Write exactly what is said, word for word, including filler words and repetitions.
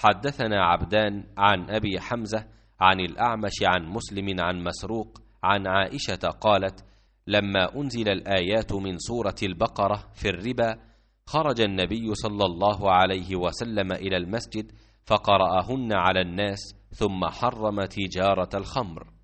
حدثنا عبدان عن أبي حمزة عن الأعمش عن مسلم عن مسروق عن عائشة قالت: لما أنزل الآيات من سورة البقرة في الربا خرج النبي صلى الله عليه وسلم إلى المسجد فقرأهن على الناس ثم حرم تجارة الخمر.